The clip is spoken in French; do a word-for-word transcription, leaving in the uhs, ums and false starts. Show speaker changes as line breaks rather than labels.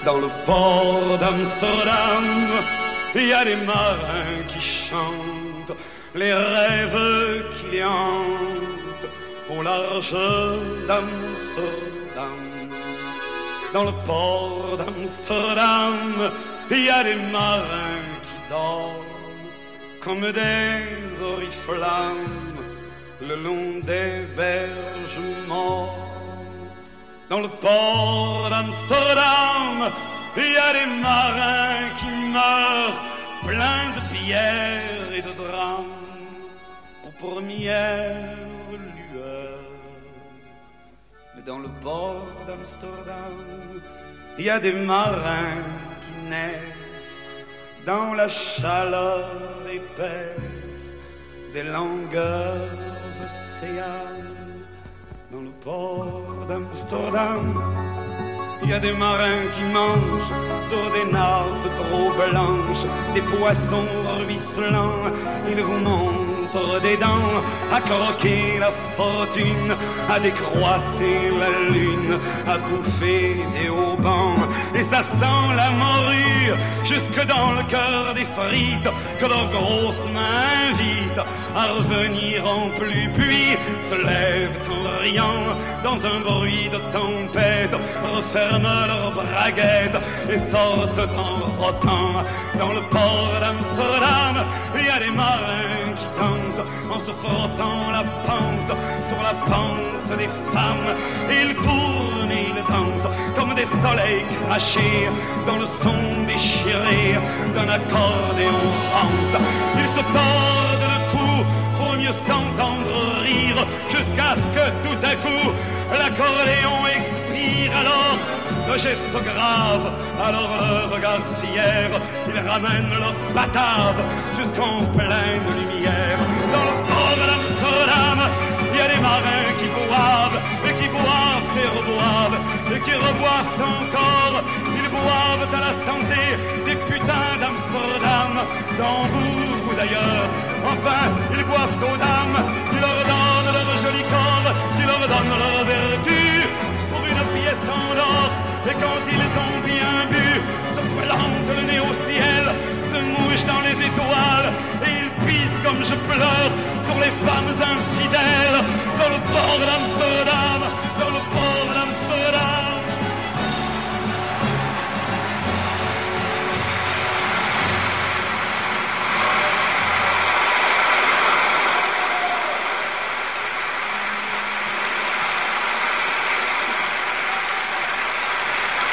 Dans le port d'Amsterdam, il y a des marins qui chantent les rêves qui les hantent au large d'Amsterdam. Dans le port d'Amsterdam, il y a des marins qui dorment comme des oriflammes le long des berges mortes. Dans le port d'Amsterdam, il y a des marins qui meurent pleins de bière et de drames aux premières lueurs. Mais dans le port d'Amsterdam, il y a des marins qui naissent dans la chaleur épaisse des longueurs océanes. Dans le port d'Amsterdam, il y a des marins qui mangent sur des nappes trop blanches des poissons ruisselants. Ils vous montrent des dents à croquer la fortune, à décroisser la lune, à bouffer des haubans. Et ça sent la morue jusque dans le cœur des frites que leurs grosses mains invitent à revenir en pluie. Puis se lèvent en riant dans un bruit de tempête, referment leurs braguettes et sortent en rotant. Dans le port d'Amsterdam, il y a des marins qui dansent en se frottant la panse sur la panse des femmes. Ils tournent et ils dansent comme des soleils crachés dans le son déchiré d'un accordéon rance. Ils se tordent le cou pour mieux s'entendre rire, jusqu'à ce que tout à coup l'accordéon expire. Alors le geste grave, alors le regard fier, ils ramènent leur batave jusqu'en pleine lumière. Dans le port d'Amsterdam, il y a des marins qui boivent et qui boivent et reboivent et qui reboivent encore. Ils boivent à la santé des putains d'Amsterdam, d'Hambourg ou d'ailleurs. Enfin, ils boivent aux dames qui leur donnent leur joli corps, qui leur donnent leur vertu pour une pièce en or. Et quand ils ont bien bu, se plantent le nez au ciel, se mouchent dans les étoiles, et ils pissent comme je pleure sur les femmes infidèles. Dans le port d'Amsterdam,